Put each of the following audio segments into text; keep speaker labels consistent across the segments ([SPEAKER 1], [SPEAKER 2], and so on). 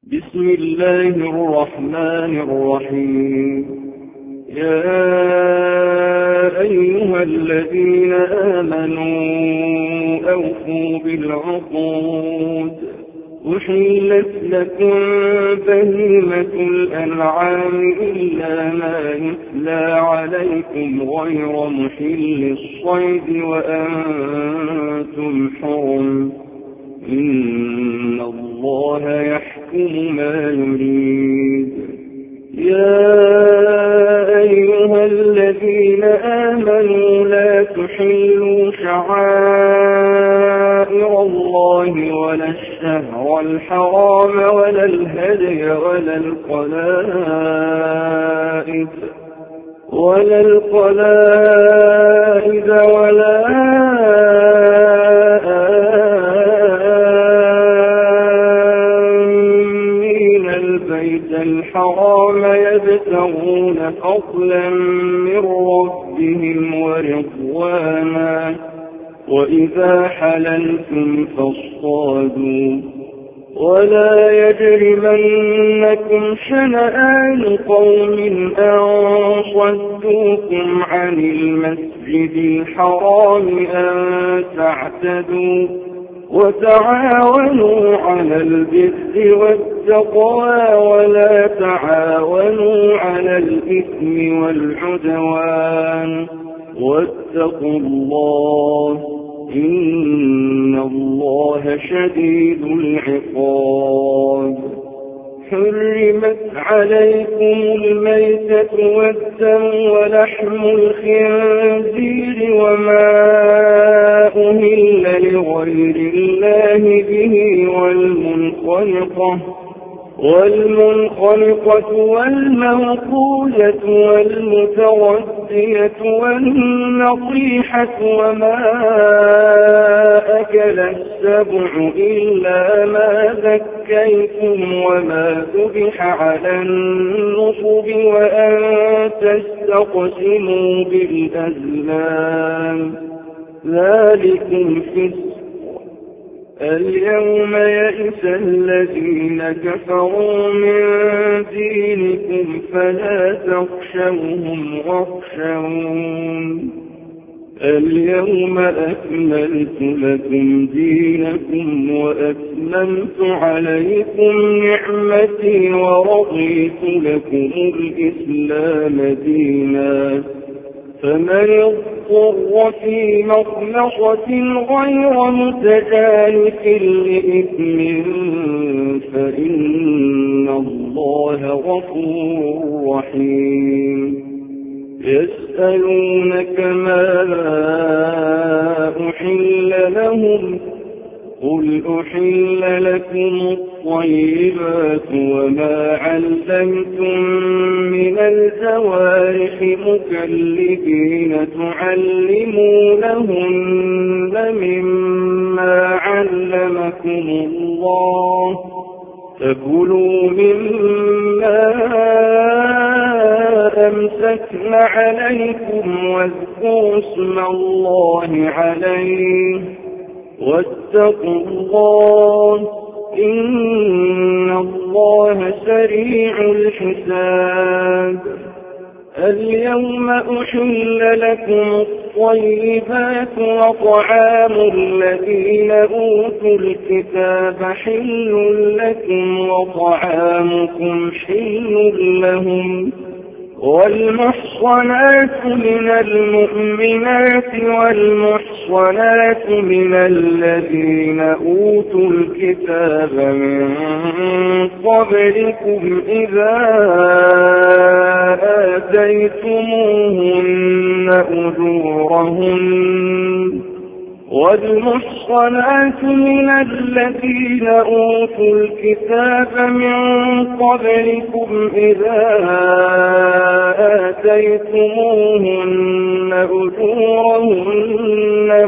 [SPEAKER 1] بسم الله الرحمن الرحيم. يا أيها الذين آمنوا أوفوا بالعقود. أحلت لكم بهيمة الأنعام إلا ما يتلى عليكم غير محل الصيد وأنتم حرم. إن الله يحكم ما يريد. يا أيها الذين آمنوا لا تحلوا شعائر الله ولا الشهر الحرام ولا الهدي ولا القلائد ولا آمين البيت الحرام يبتغون فضلا من ربهم ورضوانا. وإذا حللتم فاصطادوا ولا يجرمنكم شنآن قوم أن صدوكم عن المسجد الحرام أن تعتدوا. وتعاونوا على البر والتقوى ولا تعاونوا على الإثم والعدوان. واتقوا الله إن الله شديد العقاب. حرمت عليكم الميتة والدم ولحم الخنزير وما أهل لغير الله به والمنخنقة والموقوذة والمتردية والنطيحة وما أكل السبع إلا ما ذكيتم وما ذبح على النصب وأن تستقسموا بالأزلام ذلكم فسق. اليوم يئس الذين كفروا من دينكم فلا تخشوهم واخشون. اليوم أكملت لكم دينكم وأتممت عليكم نعمتي ورضيت لكم الإسلام دينا. فمن اضطر في مخمصة غير متجانف لإثم فإن الله غفور رحيم. يسألونك ماذا أحل لهم قل أحل لكم الطيبات وما علمتم من الجوارح مكلبين تعلمونهن مما علمكم الله فكلوا مما أمسكن عليكم واذكروا اسم الله عليه واتقوا الله إن الله سريع الحساب. اليوم أحل لكم الطيبات وطعام الذين أوتوا الكتاب حل لكم وطعامكم حل لهم. والمحصنات من المؤمنات والمحصنات من الذين أوتوا الكتاب من قبلكم إذا آتيتموهن أجورهن. والمحصنات من الذين أوتوا الكتاب من قبلكم إذا آتيتموهن أجورهن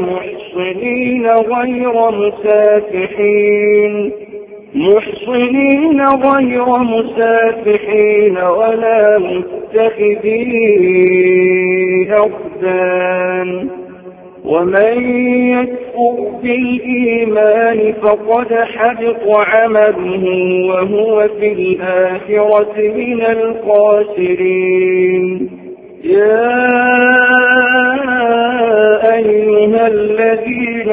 [SPEAKER 1] محصنين غير مسافحين ولا متخذي أخدان. ومن يكفر بالإيمان فقد حبط عمله وهو في الآخرة من الخاسرين. يا أيها الذين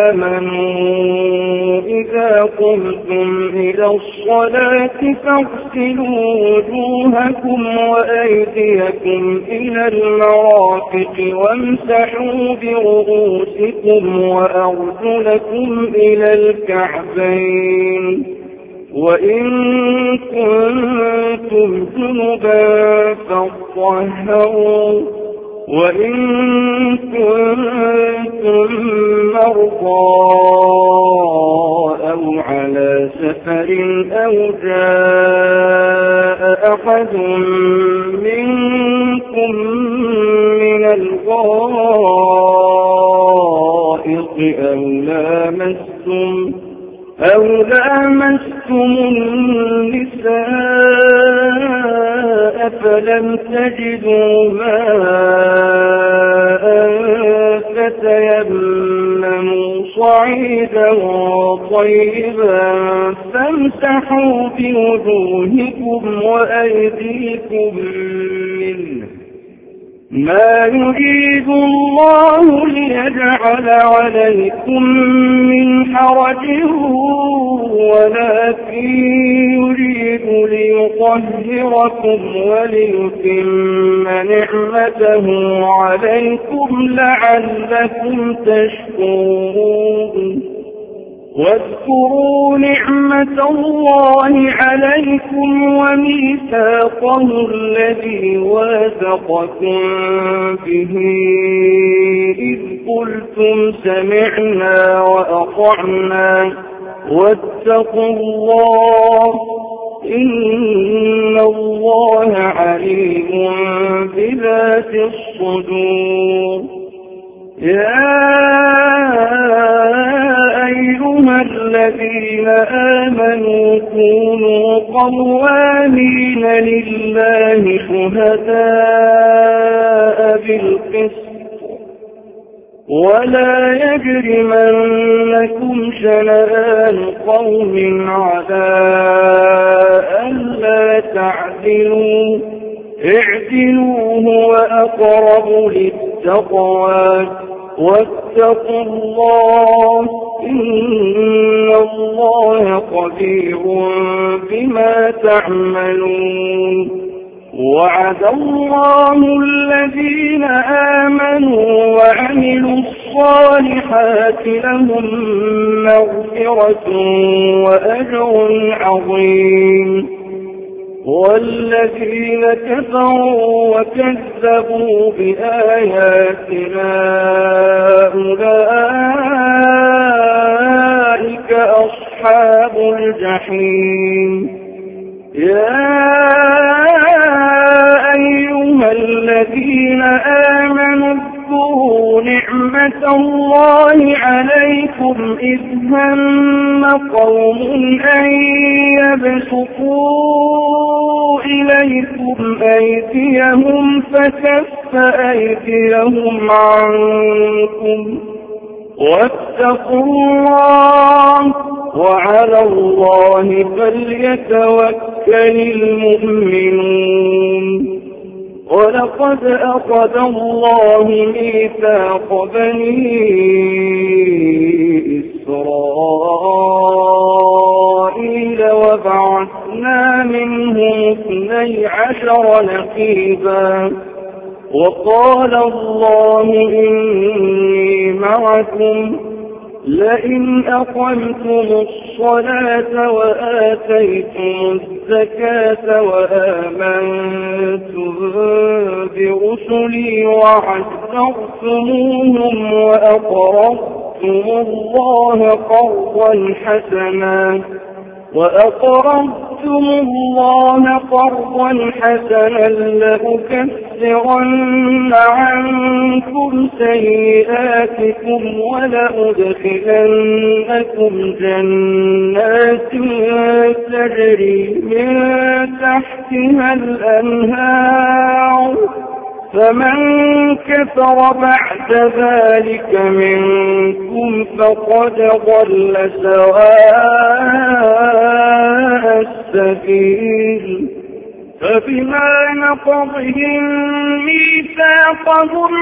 [SPEAKER 1] آمنوا إذا قمتم إلى الصلاة فاغسلوا وجوهكم وأيديكم إلى المرافق وامسحوا برؤوسكم وأرجلكم إلى الكعبين وإن كنتم جنبا فاطهروا وإن كنتم مرضى أو على سفر أو جاء أحد منكم من الغائط أو لامستم النساء فلم تجدوا ماء فتيمموا صعيدا طيبا فامسحوا بوجوهكم وأيديكم منه ما يريد الله ليجعل عليكم من حرج ولكن يريد ليطهركم وليتم نعمته عليكم لعلكم تشكرون. واذكروا نعمة الله عليكم وميثاقه الذي واثقكم به إذ قلتم سمعنا وأطعنا واتقوا الله إن الله عليم بذات الصدور. يا أيها الذين آمنوا كونوا قوامين لله شهداء بالقسط ولا يجرمنكم شنآن قوم على ألا تعدلوا اعدلوا هو أقرب للتقوى واتقوا الله إن الله خبير بما تعملون. وعد الله الذين آمنوا وعملوا الصالحات لهم مغفرة وأجر عظيم. والذين كفروا وكذبوا بآياتنا أولئك أصحاب الجحيم. يا أيها الذين آمنوا اذكروا نعمة الله عليكم إذ هم قوم أن يبسطوا إليكم أيديهم فكف أيديهم عنكم واتقوا الله وعلى الله فليتوكل المؤمنون. ولقد أخذ الله ميثاق بني إسرائيل وبعثنا منهم 12 نقيبا وقال الله إني معكم لئن أقمتم الصلاة وآتيتم الزكاة وآمنتم برسلي وعزرتموهم وأقرضتم الله قرضا حسنا لأكفرن عنكم سيئاتكم ولأدخلنكم جنات تجري من تحتها الأنهار فمن كفر بعد ذلك منكم فقد ضل سواء السبيل فبما نقضهم ميثاقهم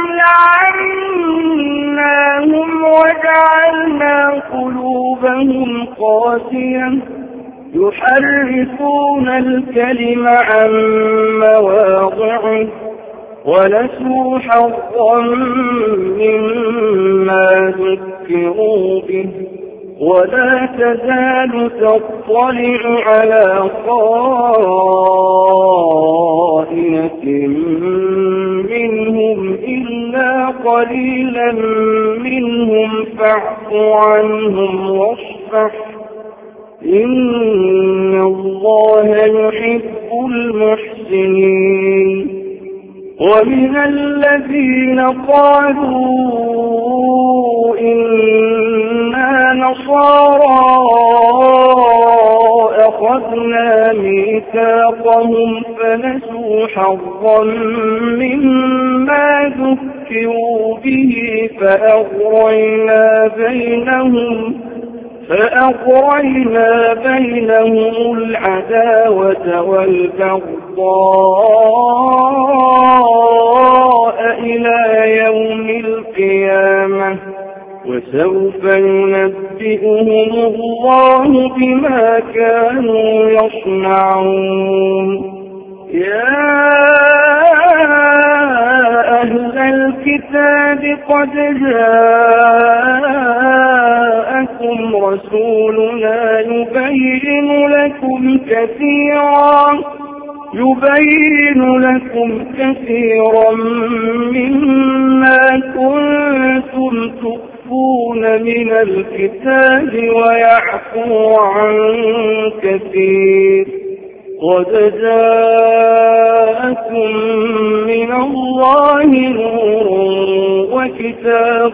[SPEAKER 1] لعناهم وجعلنا قلوبهم قاسية يحرفون الكلم عن مواضعه ونسوا حظا مما ذكروا به ولا تزال تطلع على خائنة منهم إلا قليلا منهم فاعف عنهم واصفح إن الله يحب المحسنين ومن الذين قالوا إنا نصارى أخذنا ميثاقهم فنسوا حظا مما ذكروا به فأغرينا بينهم العداوة والبغضاء إلى يوم القيامة وسوف ينبئهم الله بما كانوا يصنعون يا أهل الكتاب قد جاءكم رسولنا يبين لكم كثيرا مما كنتم تخفون من الكتاب ويعفو عن كثير قد جاءكم من الله نور وكتاب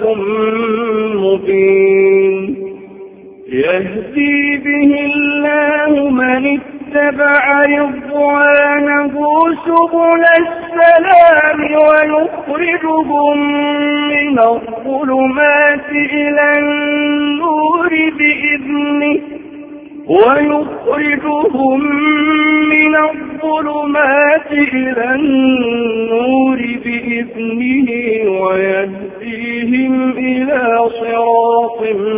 [SPEAKER 1] مبين يهدي به الله من اتبع رضوانه سبل السلام ويخرجهم من الظلمات إلى النور بإذنه ويهديهم إلى صراط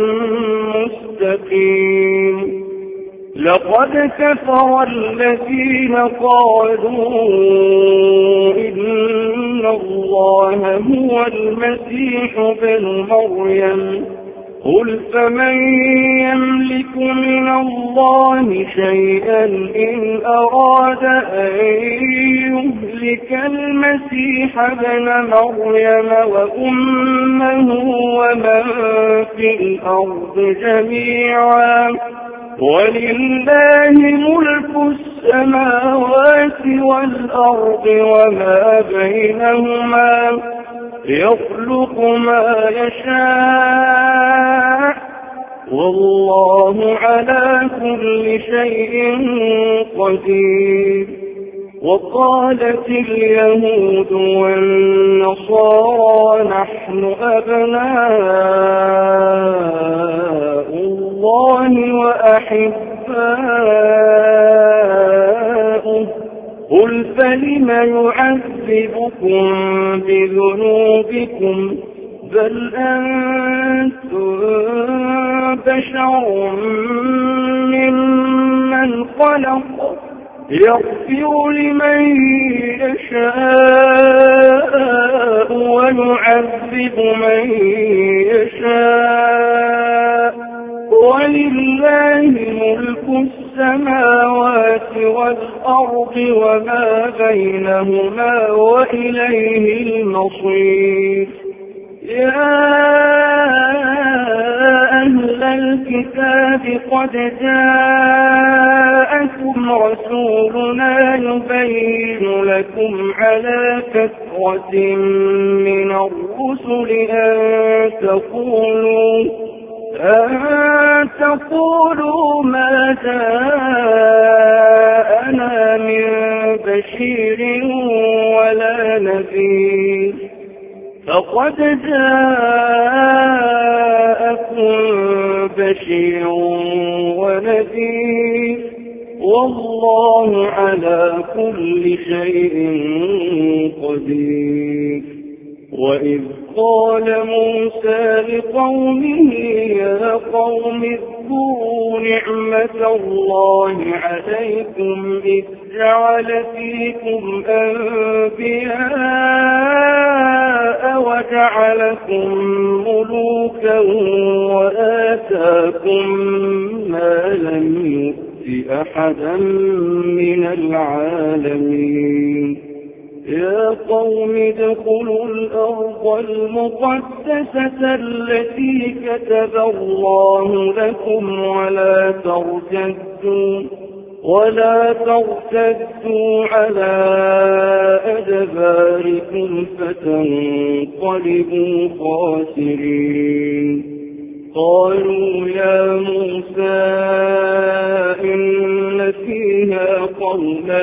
[SPEAKER 1] مستقيم لقد كفر الذين قالوا إن الله هو المسيح ابن مريم قل فمن يملك من الله شيئا إن أراد أن يهلك المسيح ابن مريم وأمه ومن في الأرض جميعا ولله ملك السماوات والأرض وما بينهما يخلق ما يشاء والله على كل شيء قدير وقالت اليهود والنصارى نحن أبناء الله وأحباؤه قل فلم يعذبكم بذنوبكم بل أنتم بشر ممن خلق يغفر لمن يشاء ويعذب من يشاء ولله ملك السماوات والأرض وما بينهما وإليه المصير يا أهل الكتاب قد جاءكم رسولنا يبين لكم على فترة من الرسل أن تقولوا ما جاءنا من بشير ولا نذير فقد جاءكم بشير ونذير والله على كل شيء قدير. وإذ قال موسى لقومه يا قوم اذكروا نعمة الله عليكم إذ جعل فيكم أنبياء وجعلكم ملوكا وآتاكم ما لم يؤت أحدا من العالمين. يا قوم ادخلوا الأرض المقدسة التي كتب الله لكم ولا ترتدوا على أدباركم فتنقلبوا خاسرين. قالوا يا موسى إن فيها قوما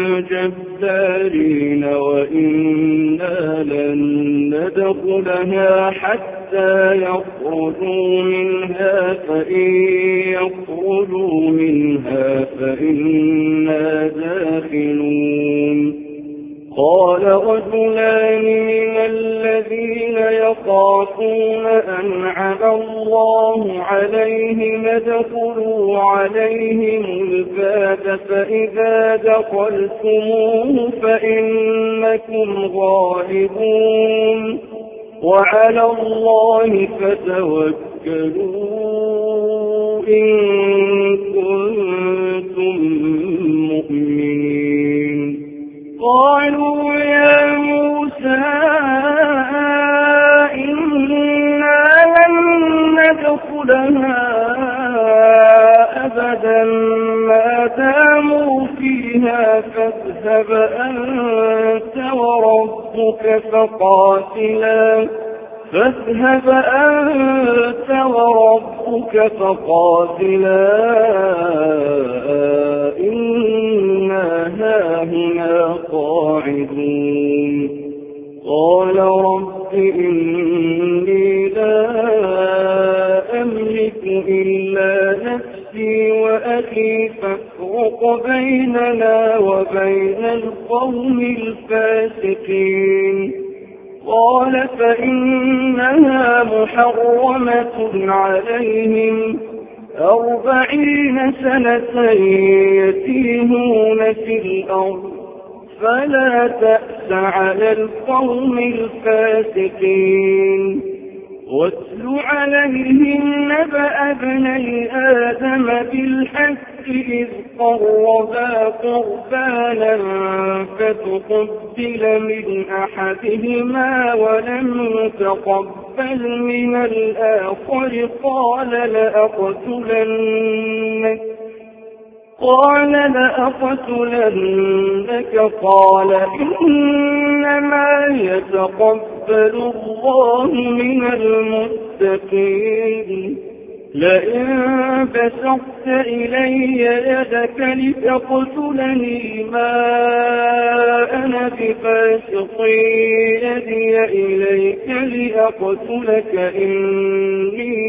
[SPEAKER 1] جبارين وإنا لن ندخلها حتى يخرجوا منها فإن يخرجوا منها فإنا داخلون. قال رجلان من الذين يخافون أنعم الله عليهم ادخلوا عليهم الباب فإذا دخلتموه فإنكم غالبون وعلى الله فتوكلوا إن كنتم مؤمنين. قالوا يا موسى إنا لن ندخلها أبدا ما داموا فيها فاذهب أنت وربك فقاتلا إنا هاهنا قاعدون. قال رب إني لا أملك إلا نفسي وأخي فافرق بيننا وبين القوم الفاسقين. قال فإنها محرمة عليهم 40 سنة يتيهون في الأرض فلا تأس على القوم الفاسقين. واتل عليهم نبأ ابني آدم بالحق إذ قربا قربانا فتقبل من أحدهما ولم يتقبل من الآخر قال لأقتلنك قال إنما يتقبل الله من المتقين. لئن بسطت إلي يدك لتقتلني ما أنا بباسط يدي إليك لأقتلك إني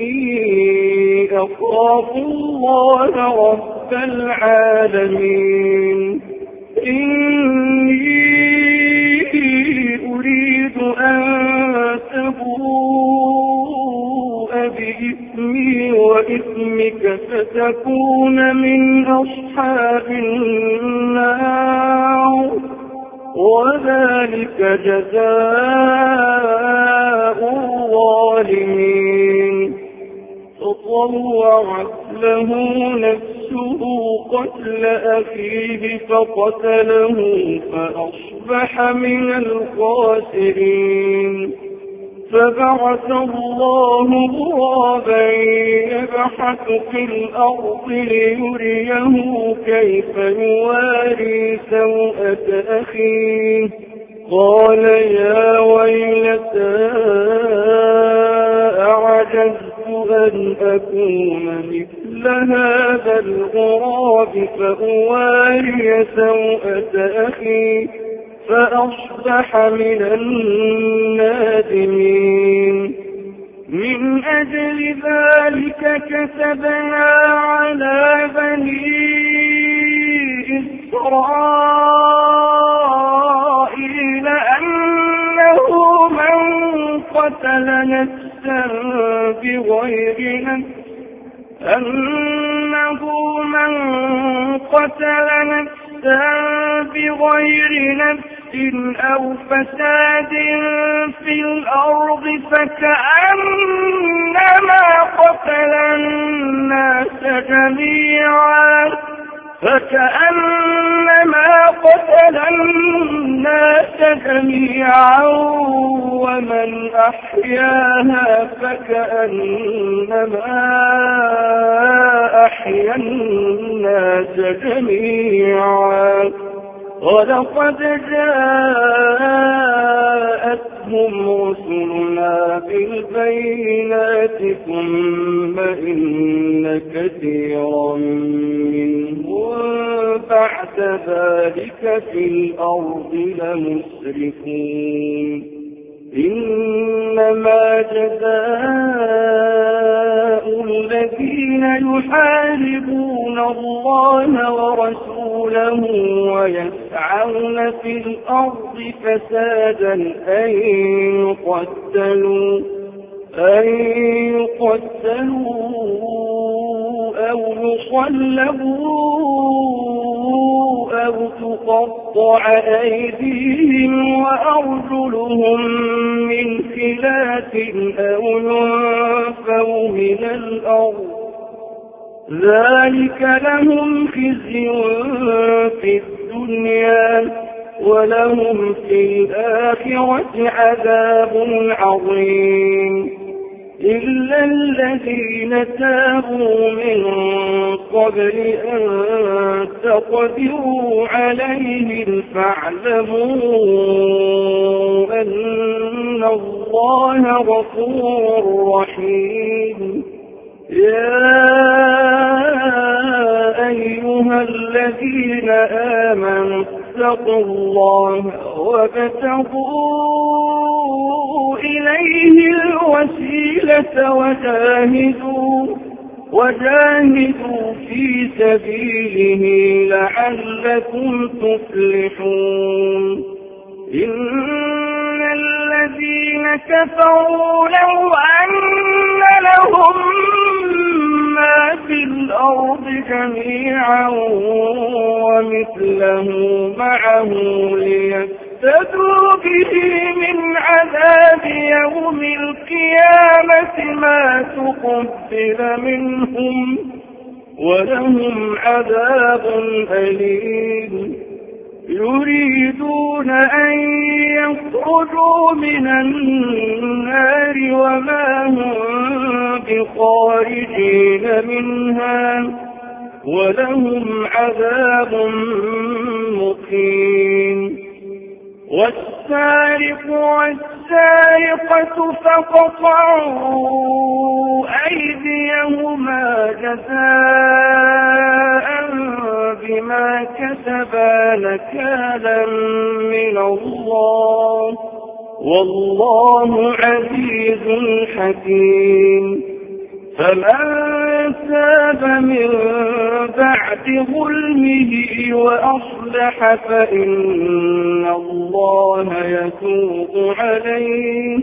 [SPEAKER 1] أخاف الله رب العالمين. إني أريد أن تبوء بإثمي وإثمك فتكون من أصحاب النار وذلك جزاء الظالمين. فطوعت له نفسه قتل أخيه فقتله فأصبح من الخاسرين. فبعث الله غرابا يبحث في الأرض ليريه كيف يواري سوءة أخيه. قال يا ويلتى أعجزت أن أكون مثل هذا الغراب فأواري سوءة أخي فأصبح من النادمين. من أجل ذلك كتبنا على بني إسرائيل أنه من قتل نفسا بغير نفس أو فساد في الأرض فكأنما قتل الناس جميعا ومن أحياها فكأنما أحيا الناس جميعا. ولقد جاءتهم رسلنا بالبينات ثم إن كثيرا منهم بعد ذلك في الأرض لمسرفون. إنما جزاء الذين يحاربون الله ورسوله ويسعون في الأرض فسادا أن يقتلوا أو يصلبوا أو تقطع أيديهم وأرجلهم من خلاف أو ينفوا من الأرض. ذلك لهم خزي في الدنيا ولهم في الآخرة عذاب عظيم. إلا الذين تابوا من قبل أن تقدروا عليهم فاعلموا أن الله غفور رحيم. يا أيها الذين آمنوا اتقوا الله وابتغوا إليه الوسيلة وجاهدوا في سبيله لعلكم تفلحون. إن الذين كفروا لو أن لهم ما في الأرض جميعا ومثله معه ليفتدوا به من عذاب يوم القيامة ما تقبل منهم ولهم عذاب أليم. يريدون أن يخرجوا من النار وما هم بخارجين منها ولهم عذاب مقيم. والسارق والسارقة فاقطعوا أيديهما جزاء بما كسبا نكالا من الله والله عزيز حكيم. فمن تاب من بعد ظلمه وأصلح فإن الله يتوب عليه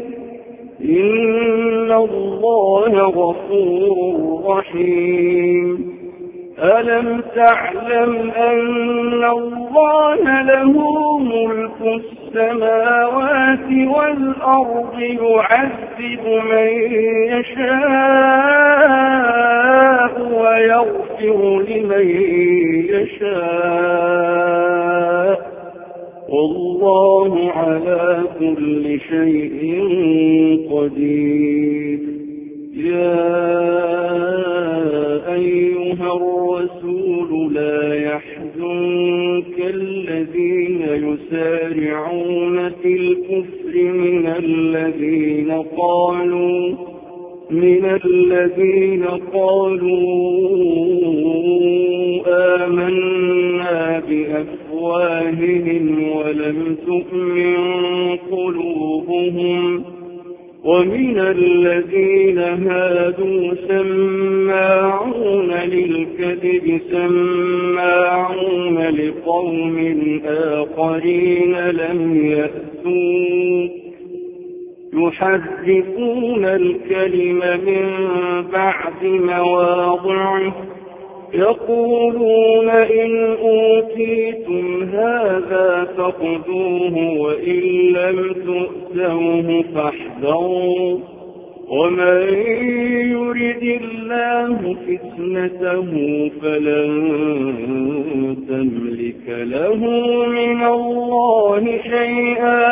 [SPEAKER 1] إن الله غفور رحيم. ألم تعلم أن الله له ملك السماوات والأرض يعذب من يشاء ويغفر لمن يشاء والله على كل شيء قدير. يا أيها الرسول لا يحزنك الذين يسارعون في الكفر من الذين قالوا آمنا بأفواههم ولم تؤمن قلوبهم ومن الذين هادوا سماعون للكذب سماعون لقوم آخرين لم يأتوك يحرفون الكلم من بعد مواضعه يقولون إن أوتيتم هذا فخذوه وإن لم تؤتوه فاحذروا ومن يرد الله فتنته فلن تملك له من الله شيئا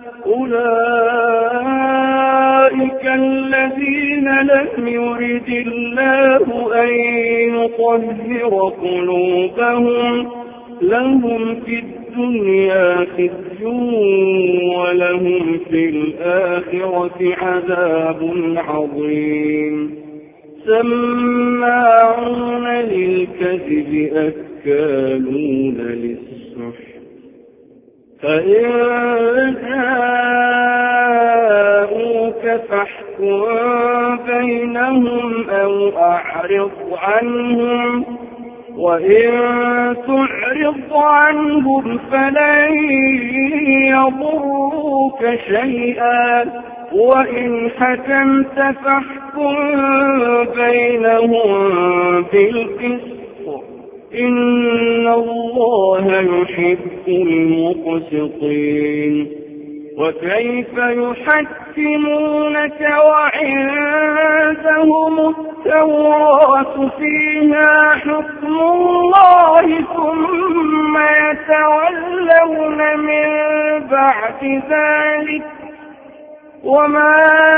[SPEAKER 1] أولئك الذين لم يرد الله أن يطهر قلوبهم لهم في الدنيا خزي ولهم في الآخرة عذاب عظيم سماعون للكذب أكالون للسحت فإن جاءوك فاحكم بينهم أو أعرض عنهم وإن تعرض عنهم فلن يضروك شيئا وإن حكمت فاحكم بينهم بالقسط إن الله يحب المقسطين وكيف يحكمونك وعندهم التوراة فيها حكم الله ثم يتولون من بعد ذلك وما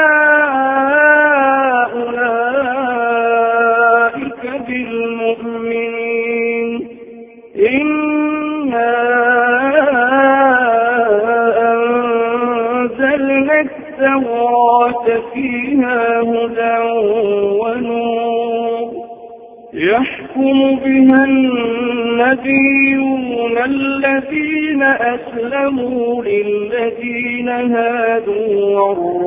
[SPEAKER 1] أولئك بالمؤمنين إنا أنزلنا التوراة فيها هدى ونور يحكم بها النبيون الذين أسلموا للذين هادوا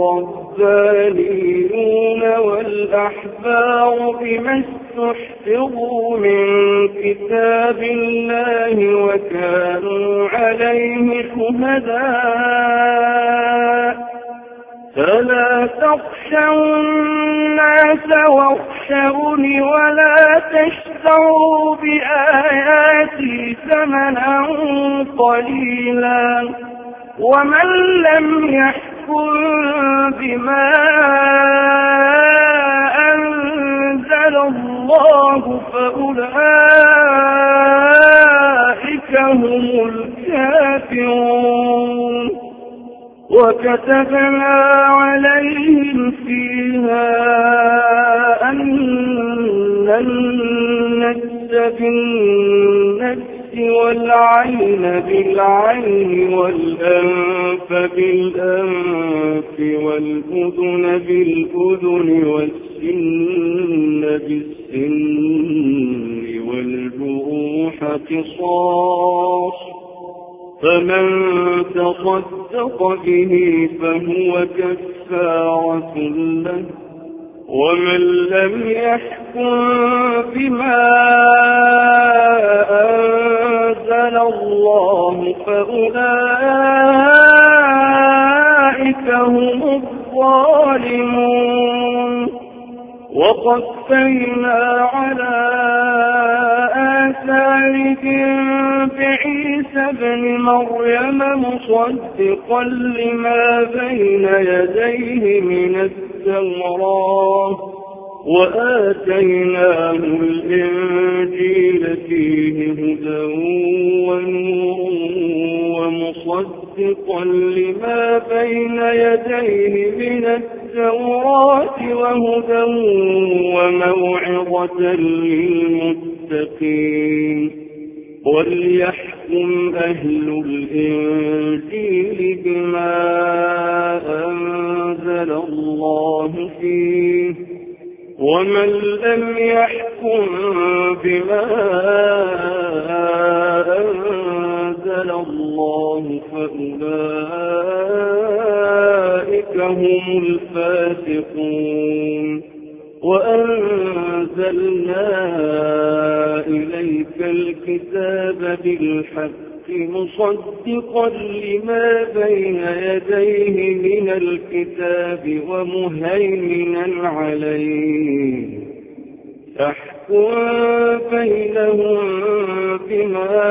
[SPEAKER 1] والربانيون والأحبار بما استحفظوا من كتاب الله وكانوا عليه شهداء فلا تخشوا الناس واخشوني ولا تشتروا بآياتي ثمنا قليلا ومن لم يحكم بما أنزل الله فأولئك هم الكافرون وكتبنا عليهم فيها أن النفس بالنفس والعين بالعين والأنف بالأنف والأذن بالأذن والسن بالسن والجروح قصاص فمن تصدق به فهو كفارة له ومن لم يحكم بما أنزل الله فأولئك هم الظالمون وقفينا على آثارهم بعيسى ابن مريم مصدقا لما بين يديه من التوراة وآتيناه الإنجيل فيه هدى ونور ومصدقا لما بين يديه من التوراة وهدى وموعظة للمتقين وليحكم أهل الإنجيل بما أنزل الله فيه ومن لم يحكم بما أنزل الله فأولئك هم الفاسقون وأنزلنا إليك الكتاب بالحق مصدقا لما بين يديه من الكتاب ومهيمنا عليه فاحكم بينهم بما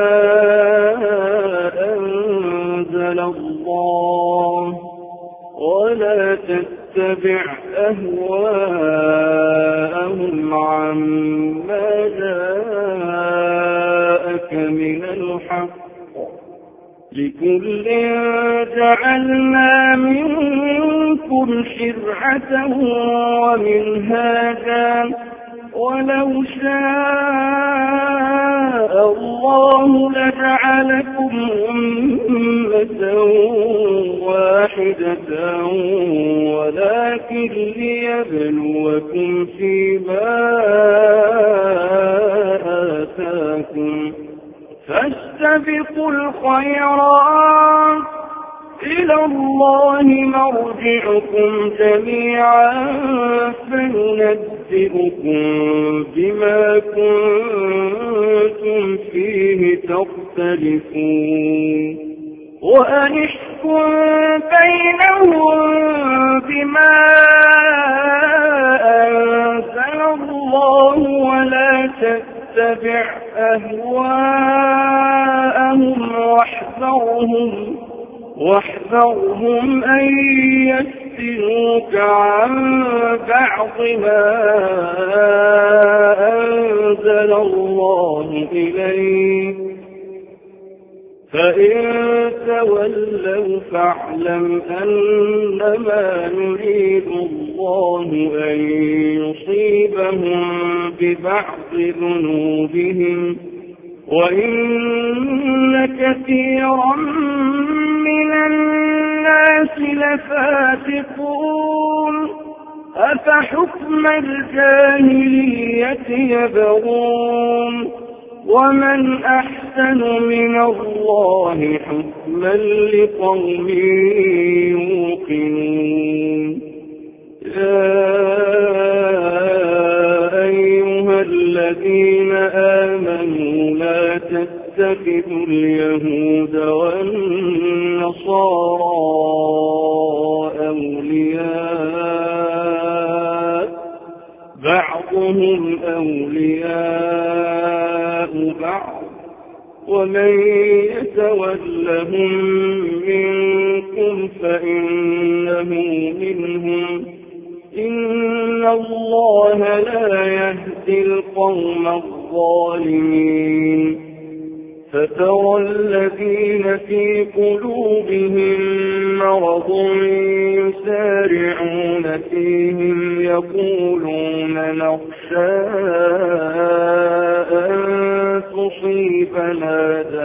[SPEAKER 1] أنزل الله ولا تتبع أهواءهم عما جاءك من الحق لكل جعلنا منكم شرعة ومنهاجا ولو شاء الله لجعلكم أمة واحدة ولكن ليبلوكم فيما آتاكم فاستبقوا الخيرات إلى الله مرجعكم جميعا فينبئكم بما كنتم فيه تختلفون وأنحكم بينهم بما أنزل الله ولا تتبع أهواءهم واحذرهم أن يفتنوك عن بعض ما أنزل الله إليك فإن تولوا فاعلم أنما يريد الله أن يصيبهم ببعض ذنوبهم وإن كثيرا من الناس لفاسقون أفحكم الجاهلية يبغون ومن أحسن من الله حكما لقوم يوقنون يا أيها الذين آمنوا لا تتخذوا اليهود والنصارى أولياء بعضهم أولياء بعض ومن يتولهم منكم فإنه منهم إن الله لا يهدي القوم الظالمين فترى الذين في قلوبهم مرض يسارعون فيهم يقولون نخشى أن تصيبنا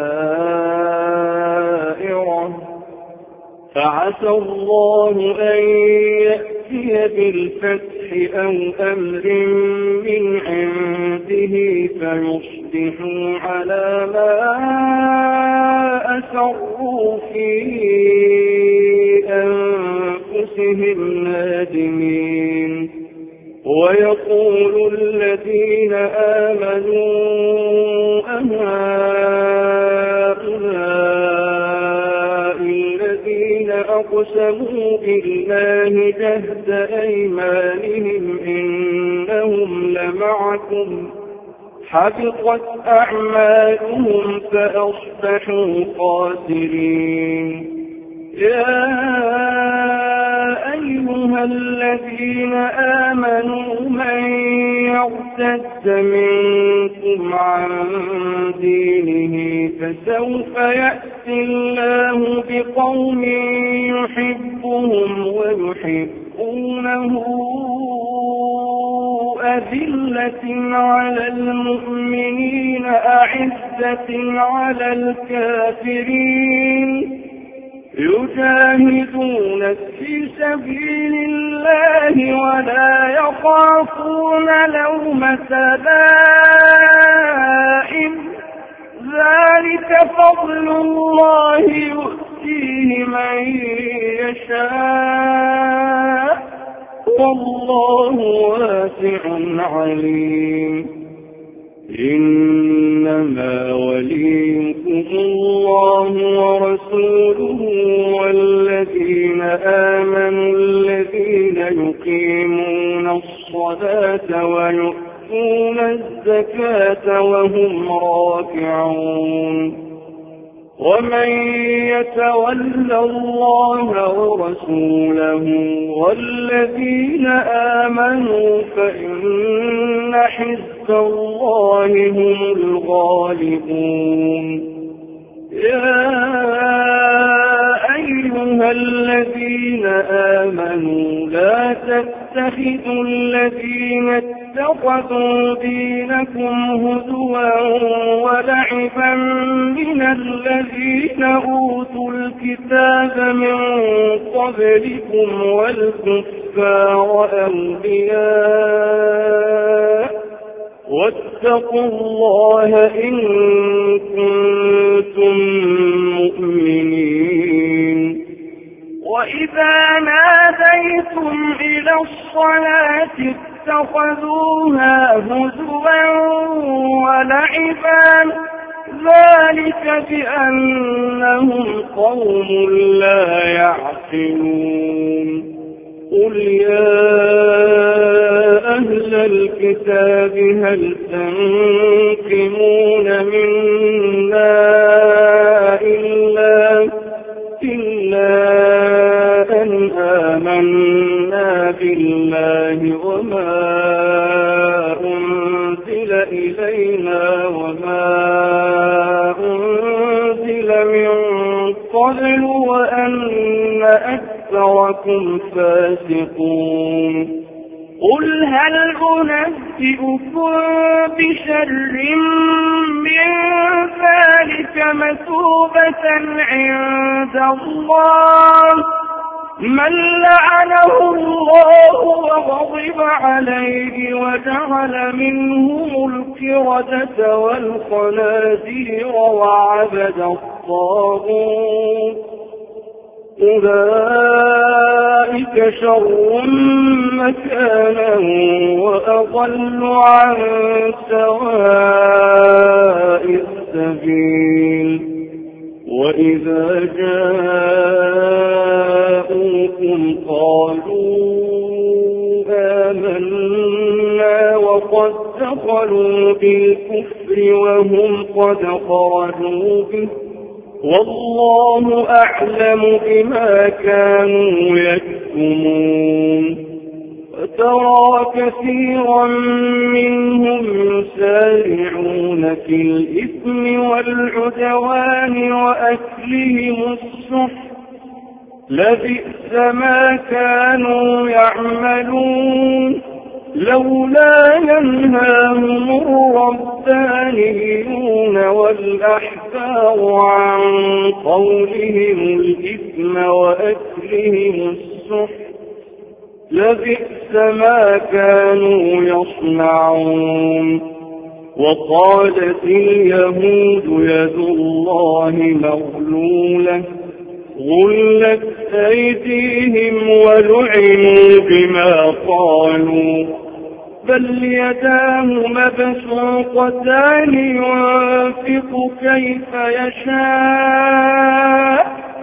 [SPEAKER 1] دائرة فعسى الله أن يأتي بالفتح أو أمر من عنده فيصبحوا على ما أسروا في أنفسهم نادمين ويقول الذين آمنوا أهؤلاء الذين أقسموا بالله جهد أيمانهم إنهم لمعكم حبطت أعمالهم فأصبحوا خاسرين يا أيها الذين آمنوا من يرتد منكم عن دينه فسوف يأتي الله بقوم يحبهم ويحبونه أذلة على المؤمنين أعزة على الكافرين يجاهدون في سبيل الله ولا يخافون لومة لائم ذلك فضل الله يؤتيه من يشاء والله واسع عليم إنما وليكم الله ورسوله والذين آمنوا الذين يقيمون الصلاة ويؤتون الزكاة وهم راكعون ومن يتول الله ورسوله والذين آمنوا فإن حزب الله هم الغالبون يا أيها الذين آمنوا لا تتخذوا الذين اتخذوا دينكم هزوا ولعبا من الذين أوتوا الكتاب من قبلكم والكفار أولياء واتقوا الله إن كنتم مؤمنين وإذا ناديتم إلى الصلاة اتخذوها هزوا ولعبا ذلك بأنهم قوم لا يعقلون قل يا أهل الكتاب هل تنقمون منا إلا أن آمنا بالله وما أنزل إلينا وما أنزل من قبل وأن أكثركم فاسقون قل هل أنبئكم بشر من ذلك مثوبة عند الله من لعنه الله وغضب عليه وجعل منهم القردة والخنازير وعبد الطاغوت أولئك شر مكانا وأضل عن سواء السبيل وإذا جاءوكم قالوا آمنا وقد دخلوا بالكفر وهم قد خرجوا به والله أعلم بما كانوا يكتمون وترى كثيرا منهم يسارعون في الإثم والعدوان وأكلهم السحت لبئس ما كانوا يعملون لولا ينهاهم الربانيون والأحبار عن قولهم الإثم وأكلهم السحت لبئس ما كانوا يصنعون وقالت اليهود يد الله مغلولة غلت أيديهم ولعنوا بما قالوا بل يداه مبسوطتان ينفق كيف يشاء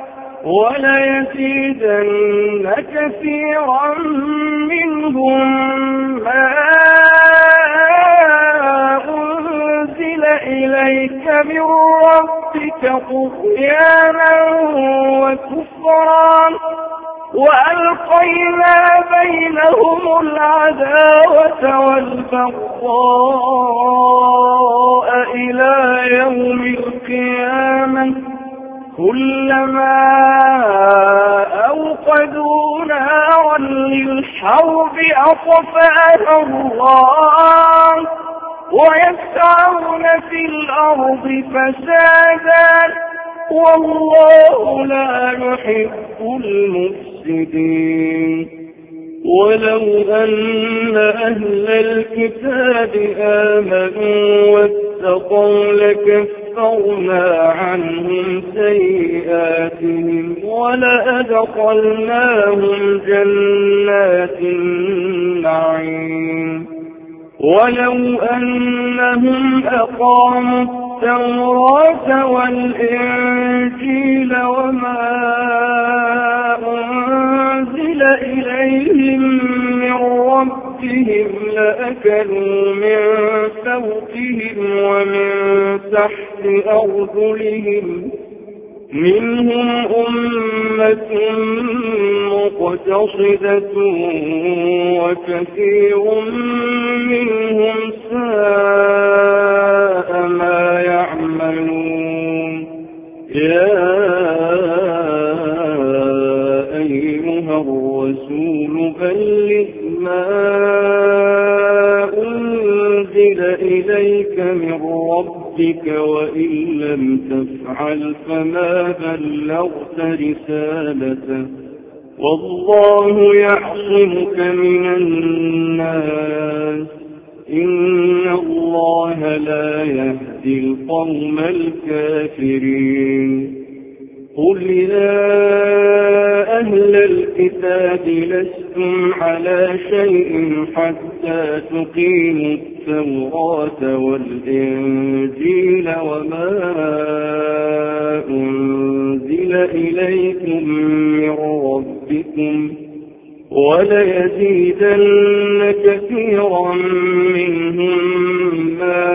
[SPEAKER 1] وليزيدن كثيرا منهم ما أنزل إليك من ربك طغيانا وكفرا وألقينا بينهم العداوة والبغضاء إلى يوم القيامة كلما أوقدوا نارا للحرب أطفأها الله ويسعون في الأرض فسادا والله لا يحب المفسدين ولو أن أهل الكتاب آمنوا واتقوا لكفروا لكفرنا عنهم سيئاتهم ولأدخلناهم جنات النعيم ولو أنهم أقاموا التوراة والإنجيل وما أنزل إليهم من ربهم لأكلوا من فوقهم ومن تحت أرجلهم منهم أمة مقتصدة وكثير منهم ساء ما يعملون يا أيها الرسول بلغ ما أنزل إليك من ربك وإن لم تفعل فما بلغت رسالته والله يعصمك من الناس إن الله لا يهدي القوم الكافرين قل يا أهل الكتاب لستم على شيء حتى تقيموا التوراة والإنجيل وما أنزل إليكم من ربكم وليزيدن كثيرا منهم ما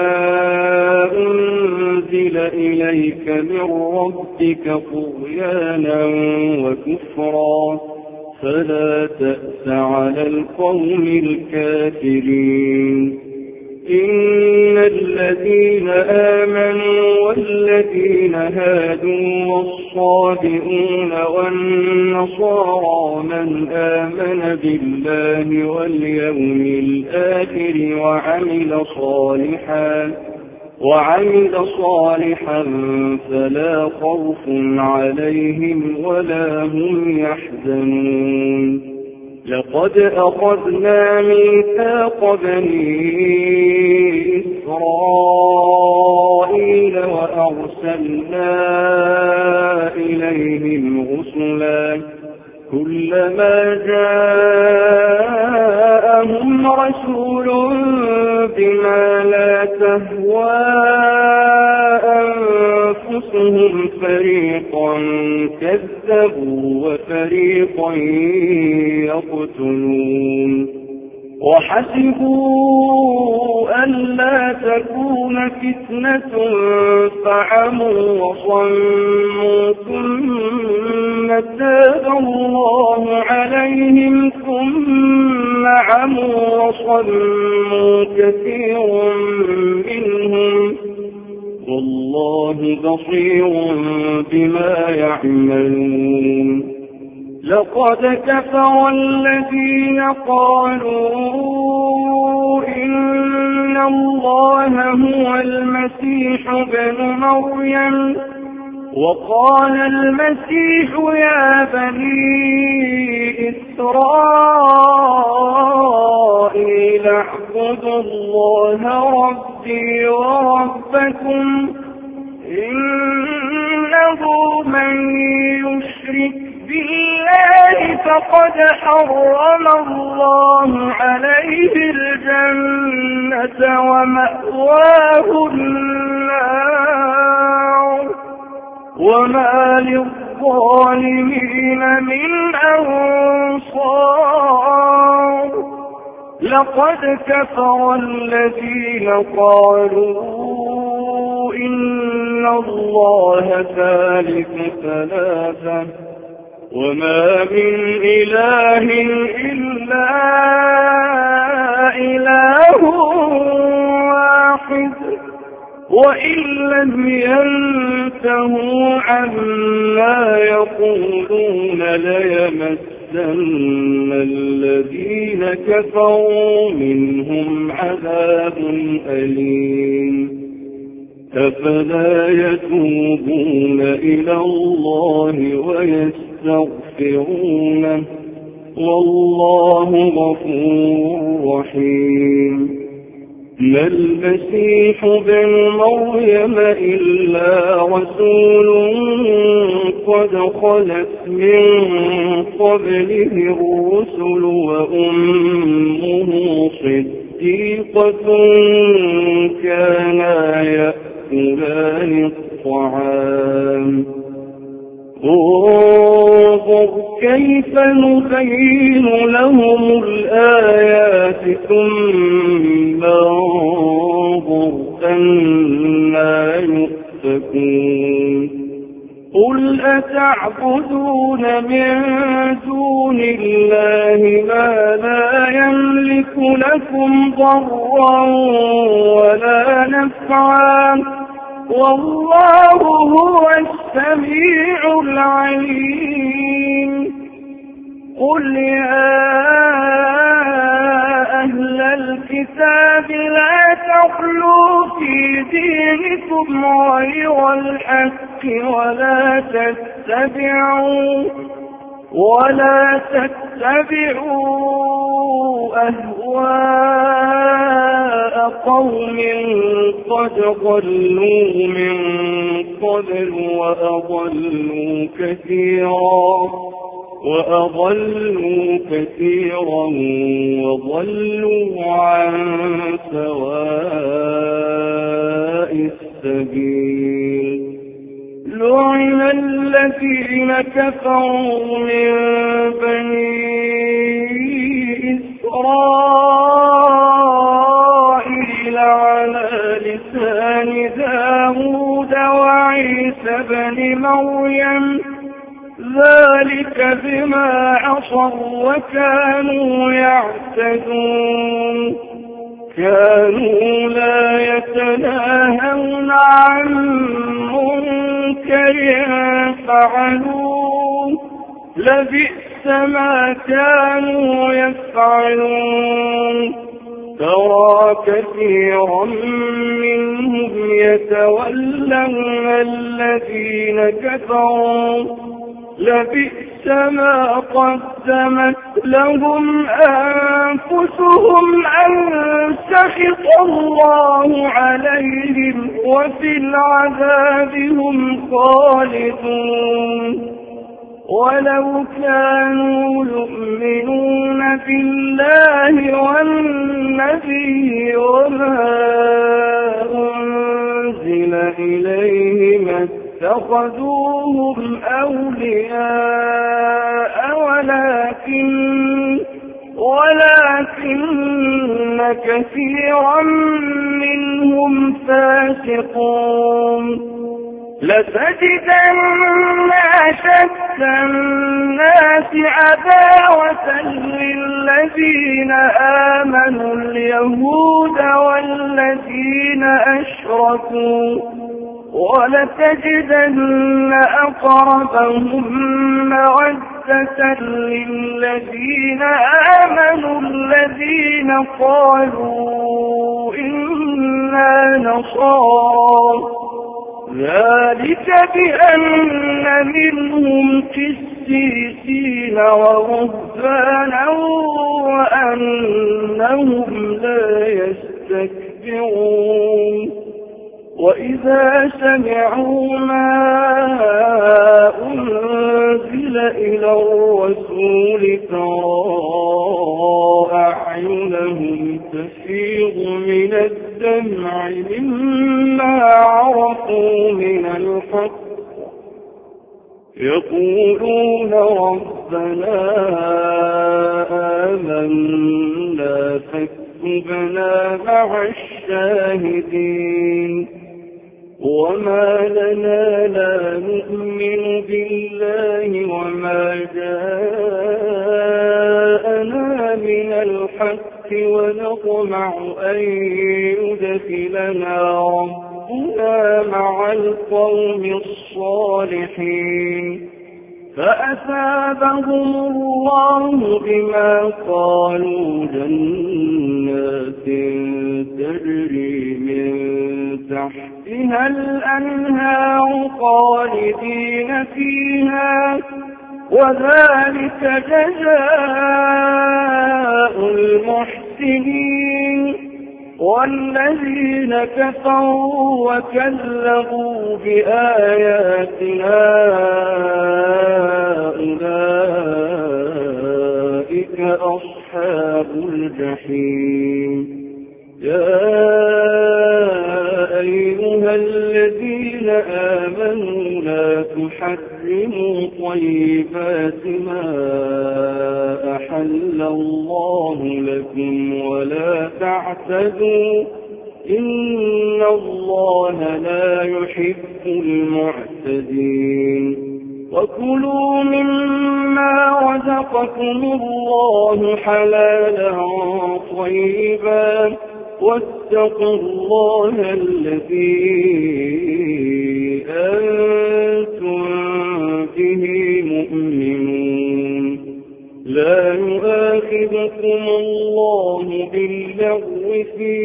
[SPEAKER 1] أنزل إليك من ربك طغيانا وكفرا فلا تأس على القوم الكافرين إن الذين آمنوا والذين هادوا والصابئون والنصارى من آمن بالله واليوم الآخر وعمل صالحا فلا خوف عليهم ولا هم يحزنون لقد أخذنا ميثاق بني إسرائيل وأرسلنا إليهم رسلا كلما جاءهم رسول بما لا تهوى أنفسهم فريقا كذبوا وفريقا يقتلون وحسبوا ألا تكون فتنة فعموا وصموا ثم تاب الله عليهم ثم عموا وصموا كثير منهم والله بصير بما يعملون لقد كفر الذين قالوا إن الله هو المسيح ابن مريم وقال المسيح يا بني إسرائيل اعبدوا الله ربي وربكم إنه من يشرك بالله فقد حرم الله عليه الجنة ومأواه النار وما للظالمين من أنصار لقد كفر الذين قالوا إن الله ثالث ثلاثة وما من إله إلا إله واحد وإن لم ينتهوا عما يقولون ليمسن الذين كفروا منهم عذاب أليم أفلا يتوبون إلى الله ويستغفرونه والله غفور رحيم ما المسيح ابن مريم إلا رسول قد خلت من قبله الرسل وأمه صديقة كانا يأكلان الطعام انظر كيف نبين لهم الآيات ثم انظر أنى يؤفكون قل أتعبدون من دون الله ما لا يملك لكم ضرا ولا نفعا والله هو السميع العليم قل يا أهل الكتاب لا تغلوا في دينكم غير الحق ولا تتبعوا أهواء قوم قد ضلوا من قبل وأضلوا كثيرا وضلوا عن سواء السبيل لعن الذين كفروا من بني إسرائيل على لسان داود وعيسى بن مريم ذلك بما عصوا وكانوا يعتدون كانوا لا يتناهون عن منكر فعلوه لبئس ما كانوا يفعلون ترى كثيرا منهم يتولون الذين كفروا لبئس ما قدمت لهم أنفسهم أن سخط الله عليهم وفي العذاب هم خالدون ولو كانوا يؤمنون بالله والنبي وما أنزل إليه ما اتخذوهم أولياء ولكن كثيرا منهم فاسقون لتجدن أشد الناس عداوة للذين آمنوا اليهود والذين أشركوا ولتجدن أقربهم مودة للذين آمنوا الذين قالوا إنا نصارى ذلك بأن منهم قسيسين ورهبانا وأنهم لا يستكبرون وإذا سمعوا ما أنزل إلى الرسول ترى أعينهم تفيض من الدمع مما عرفوا من الحق يقولون ربنا آمنا فاكتبنا مع الشاهدين وما لنا لا نؤمن بالله وما جاءنا من الحق ونطمع أن يدخلنا ربنا مع القوم الصالحين فأثابهم الله بما قالوا جنات تجري من تحتها الأنهار خالدين فيها وذلك جزاء المحسنين والذين كفروا وكذبوا بآياتنا أولئك أصحاب الجحيم. يا أيها الذين آمنوا لا تحرموا طيبات ما أحل الله لكم ولا تعتدوا إن الله لا يحب المعتدين. وكلوا مما رزقكم الله حلالا طيبا واتقوا الله الذي أنتم به مؤمنون. لا يؤاخذكم الله باللغو في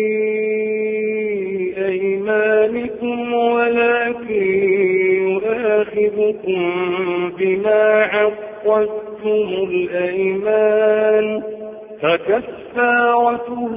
[SPEAKER 1] أيمانكم ولكن يؤاخذكم بما عقدتم الأيمان فكفارته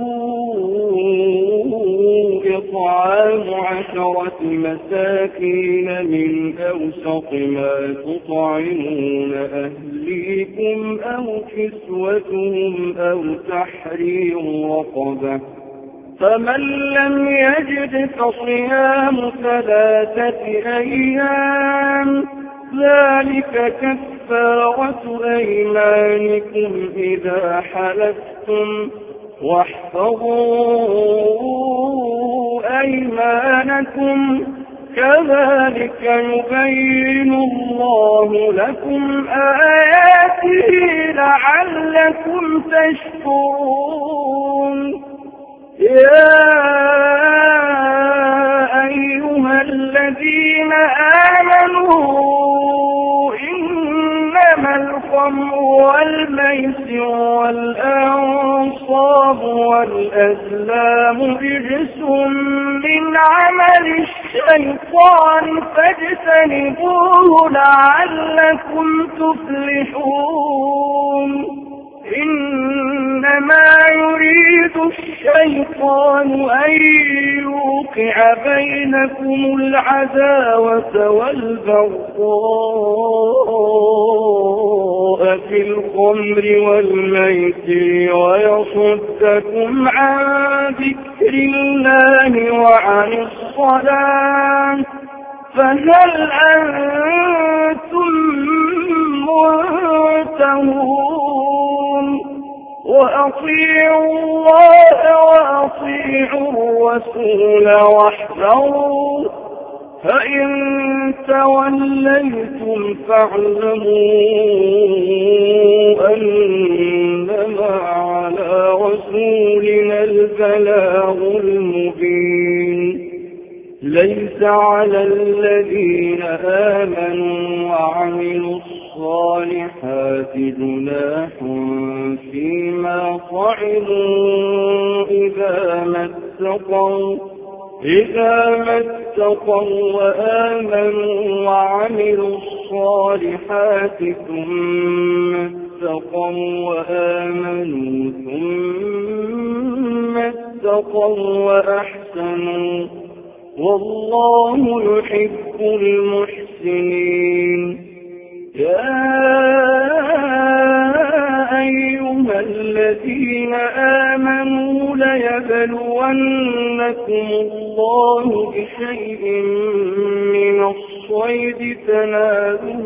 [SPEAKER 1] إطعام 10 مساكين من أوسط ما تطعمون أهليكم أو كسوتهم أو تحرير رقبة. فمن لم يجد فصيام 3 أيام ذلك كفارة أيمانكم إذا حلفتم واحفظوا أيمانكم كذلك يبين الله لكم آياته لعلكم تشكرون. يا أيها الذين آمنوا إنما الخمر والميسر والأنصاب والأزلام رجس من عمل الشيطان فاجتنبوه لعلكم تفلحون. إنما يريد الشيطان أن يوقع بينكم العداوة والبغضاء في الخمر والميسر ويصدكم عن ذكر الله وعن الصلاة فهل أنتم منتهون؟ وأطيعوا الله وأطيعوا الرسول واحذروا فإن توليتم فاعلموا أنما على رسولنا البلاغ المبين. ليس على الذين آمنوا وعملوا الصالحات جناح فيما طعموا إذا ما اتقوا وآمنوا وعملوا الصالحات ثم اتقوا وآمنوا ثم اتقوا وأحسنوا والله يحب المحسنين. يا أيها الذين آمنوا ليبلونكم الله بشيء من الصيد تناله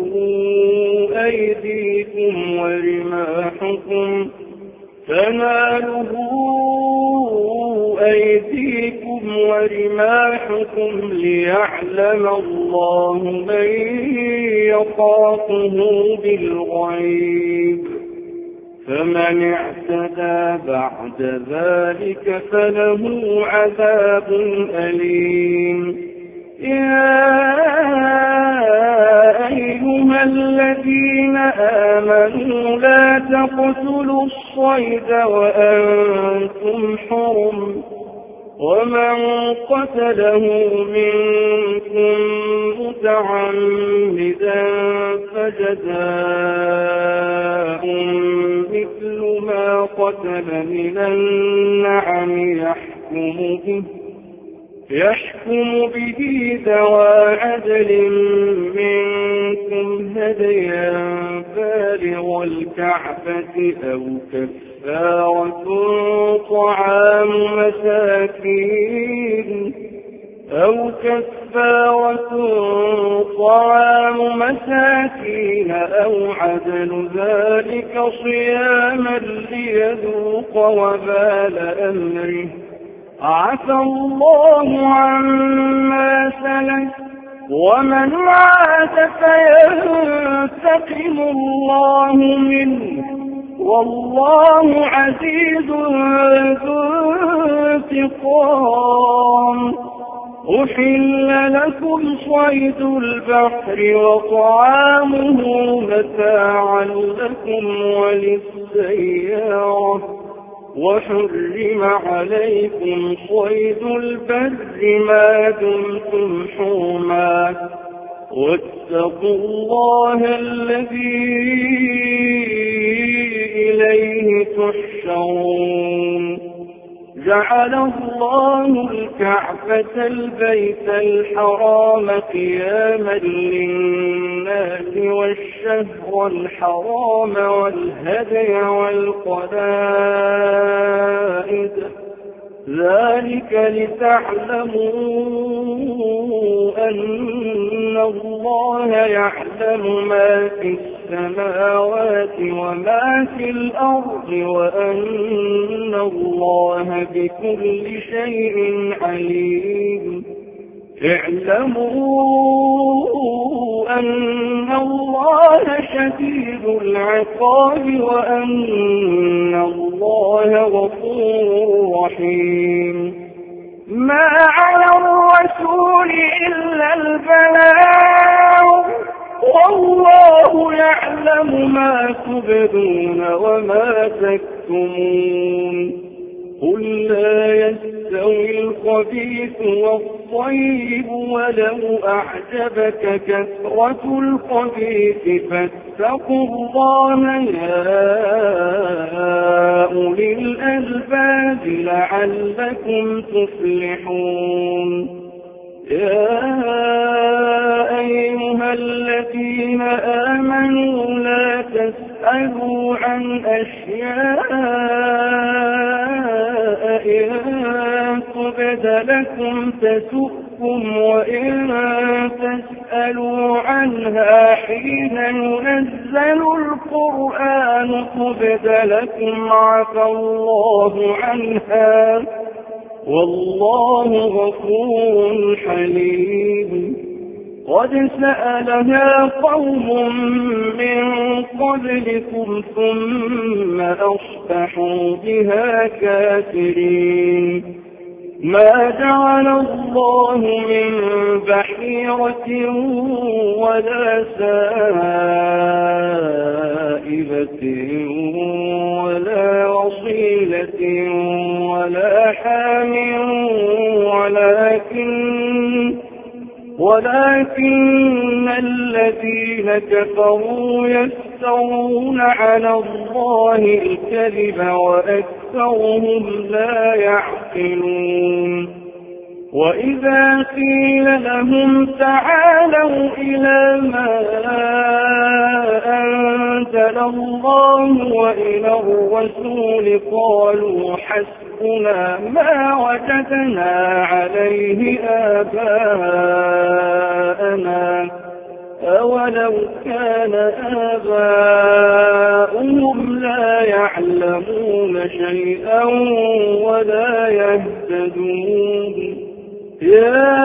[SPEAKER 1] أيديكم ورماحكم ليعلم الله من يخافه بالغيب فمن اعتدى بعد ذلك فله عذاب أليم. يا أيها الذين آمنوا لا تقتلوا الصيد وأنتم حرم ومن قتله منكم متعمدا فجزاء مثل ما قتل من النعم يحكم يحكم به ذوى عدل منكم هديا بالغ الكعبة أو كفارة طعام مساكين أو عدل ذلك صياما ليذوق وبال أمره عفى الله عما سلف ومن عاد فينتقم الله منه والله عزيز ذو انتقام. أحل لكم صيد البحر وطعامه متاعا لكم وللسيارة وحرم عليكم صيد البر ما دمتم حرما واتقوا الله الذي إليه تحشرون. جعل الله الكعبة البيت الحرام قياما للناس والشهر الحرام والهدي والقلائد ذلك لتعلموا أن الله يعلم ما في السماوات وما في الأرض وأن الله بكل شيء عليم. اعلموا أن الله شديد العقاب وأن الله غفور رحيم. ما على الرسول إلا البلاغ والله يعلم ما تبدون وما تكتمون. قل لا يستوي الخبيث والطيب ولو أعجبك كثرة الخبيث فاتقوا الله يا أولي الألباب لعلكم تفلحون. يا أيها الذين آمنوا لا تسألوا عن أشياء إن تبد لكم تسؤكم وإن تسألوا عنها حين ينزل القرآن تبد لكم عفى الله عنها والله غفور حليم. قد سألها قوم من قبلكم ثم أصبحوا بها كافرين. ما جعل الله من بحيرة ولا سائبة ولا وصيلة ولا حام ولكن الذين كفروا يفترون على الله الكذب وأكثرهم لا يعقلون. وإذا قيل لهم تعالوا إلى ما أنزل الله وإلى الرسول قالوا حسبنا ما وجدنا عليه آباءنا أولو كان آباؤهم لا يعلمون شيئا ولا يهتدون. يا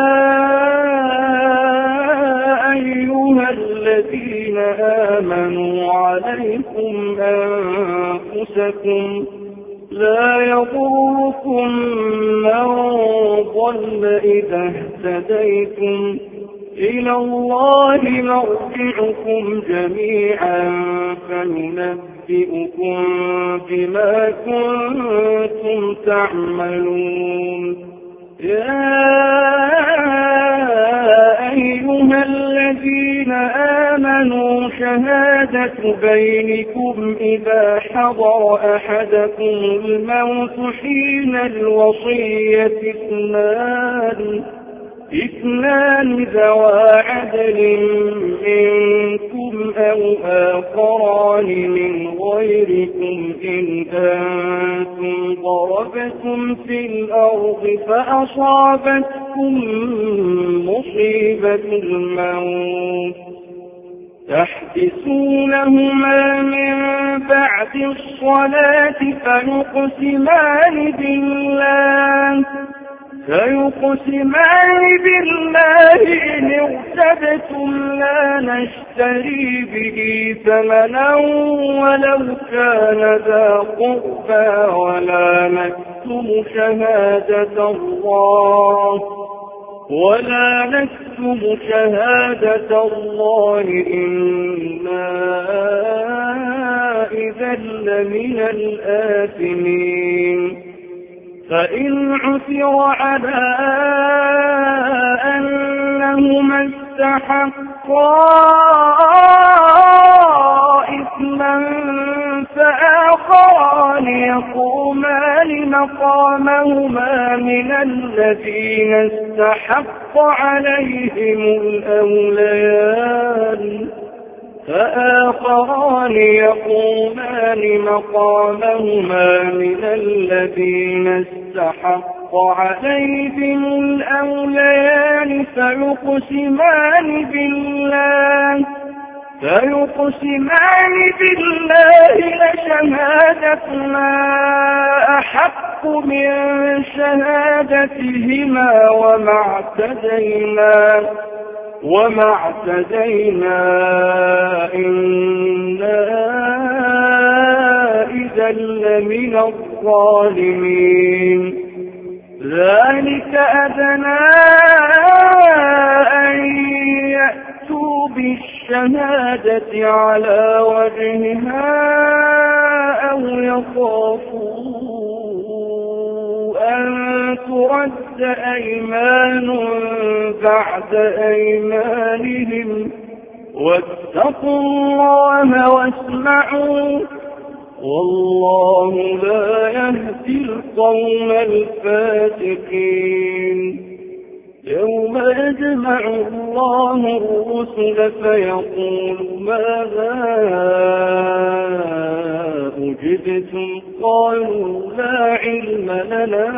[SPEAKER 1] أيها الذين آمنوا عليكم أنفسكم لا يضركم من ضل إذا اهتديتم إلى الله مرجعكم جميعا فينبئكم بما كنتم تعملون. يا أيها الذين آمنوا كانوا شهادة بينكم إذا حضر أحدكم الموت حين الوصية اثنان ذوى عدل منكم أو آخران من غيركم إن أنتم ضربتم في الأرض فأصابتكم مصيبة الموت تحبسونهما من بعد الصلاة فيقسمان بالله إن ارتبتم لا نشتري به ثمنا ولو كان ذا قربى ولا نكتم شهادة الله إنا إذا لمن الآثمين فإن عثر على أنهما استحقا إثما فآخران يقومان مقامهما من الذين استحق عليهم الأوليان فيقسمان بالله لشهادتنا أحق من شهادتهما وما اعتدينا إنا إذا لمن الظالمين ذلك أدنى أن يأتوا بالشهادة على وجهها أو يخافوا أن ترد أيمان بعد أيمانهم واتقوا الله واسمعوا والله لا يهدي القوم الفاسقين يوم يجمع الله الرسل فيقول ماذا أجبتم قالوا لا علم لنا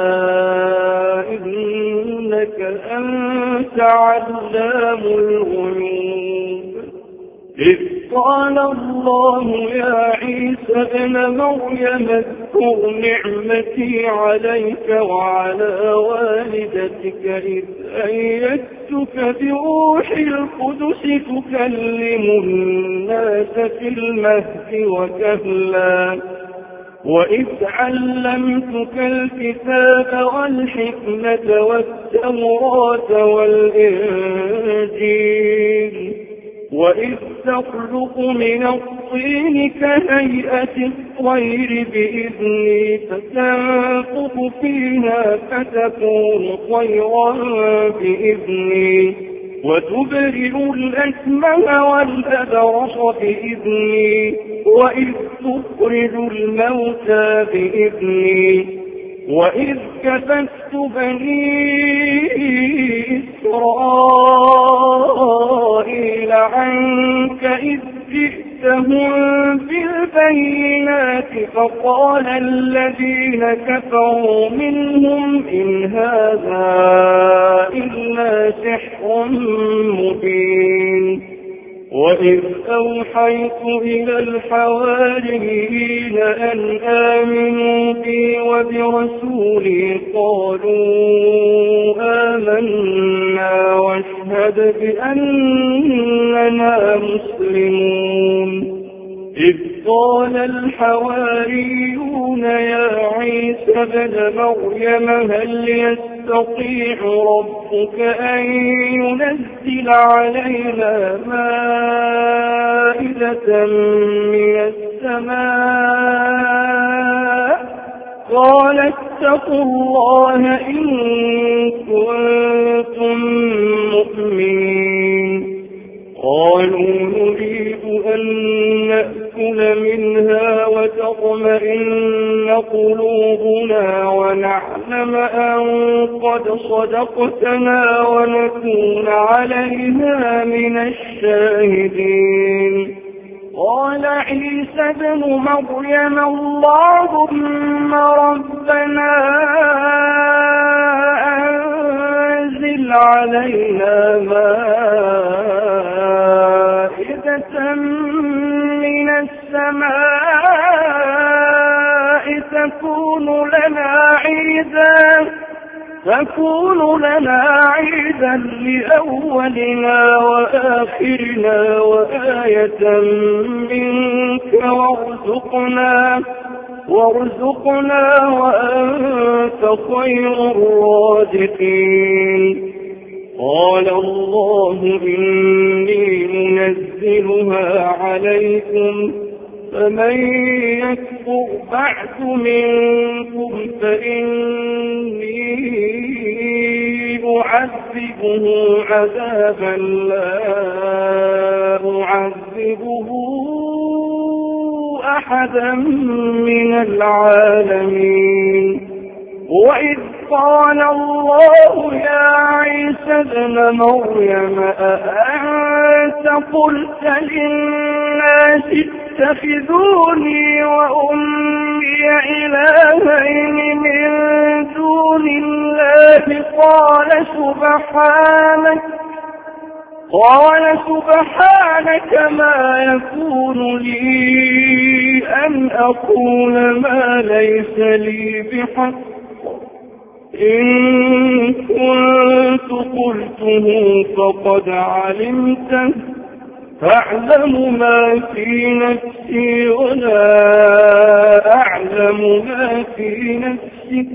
[SPEAKER 1] إنك أنت علام الغيوب إذ قال الله يا عيسى ابن مريم اذكر نعمتي عليك وعلى والدتك إذ أيدتك بروح القدس تكلم الناس في المهد وكهلا وإذ علمتك الكتاب والحكمة والتوراة والإنجيل وإذ تخلق من الطين كهيئة الطير بإذني فتنفخ فيها فتكون طيرا بإذني وتبرئ الأكمه والأبرص بإذني وإذ تخرج الموتى بإذني وإذ كففت بني إسرائيل عنك إذ جئتهم بالبينات فقال الذين كفروا منهم إن هذا إلا سحر مبين وإذ أوحيت إلى الحواريين أن آمنوا بي وبرسولي قالوا آمنا واشهد بأننا مسلمون إذ قال الحواريون يا عيسى ابن مريم هل يستطيع ربك أن ينزل علينا مائدة من السماء قال اتقوا الله إن كنتم مؤمنين قالوا أن نأكل منها وتطمئن قلوبنا ونعلم أن قد صدقتنا ونكون عليها من الشاهدين. قال عيسى ابن مريم اللهم ربنا أنزل علينا مائدة من السماء تكون لنا عيدا لأولنا وآخرنا وآية منك وارزقنا وأنت خير الرازقين. قال الله إني منزلها عليكم فمن يكفر بعد منكم فإني أعذبه عذابا لا أعذبه أحدا من العالمين. وإذ قال الله يا عيسى ابن مريم أأنت قلت للناس اتخذوني وأمي إلهين من دون الله قال سبحانك ما يكون لي أن أقول ما ليس لي بحق إن كنت قلته فقد علمته تعلم ما في نفسي ولا أعلم ما في نفسك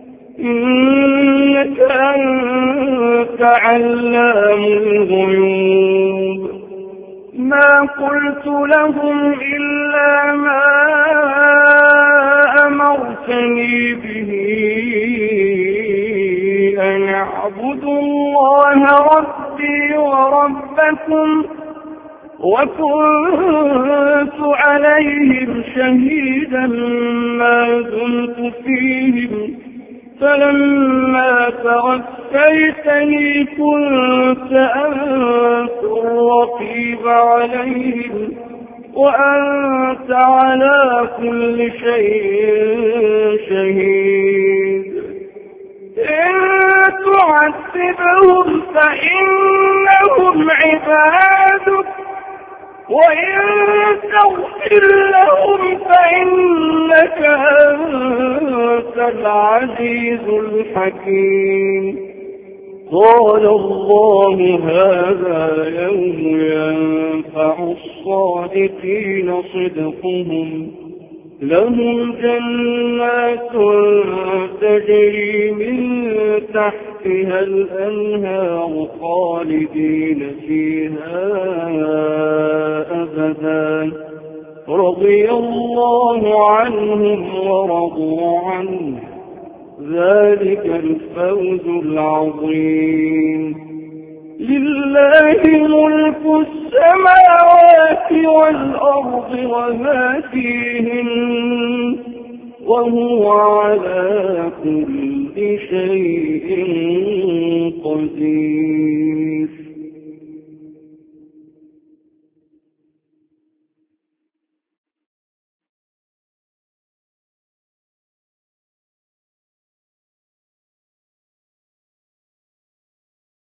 [SPEAKER 1] إنك أنت علام الغيوب. ما قلت لهم إلا ما أمرتني به أن اعبدوا الله ربي وربكم وكنت عليهم شهيدا ما دمت فيهم فلما توفيتني كنت أنت الرقيب عليهم وأنت على كل شيء شهيد. إن تعذبهم فإنهم عبادك وإن تغفر لهم فإنك أنت العزيز الحكيم. قال الله هذا يوم ينفع الصادقين صدقهم لهم جنات تجري من تحتها الأنهار خالدين فيها أبدا رضي الله عنهم ورضوا عنه ذلك الفوز العظيم. لله ملك السماوات والأرض وما فيهن وهو على كل شيء قدير.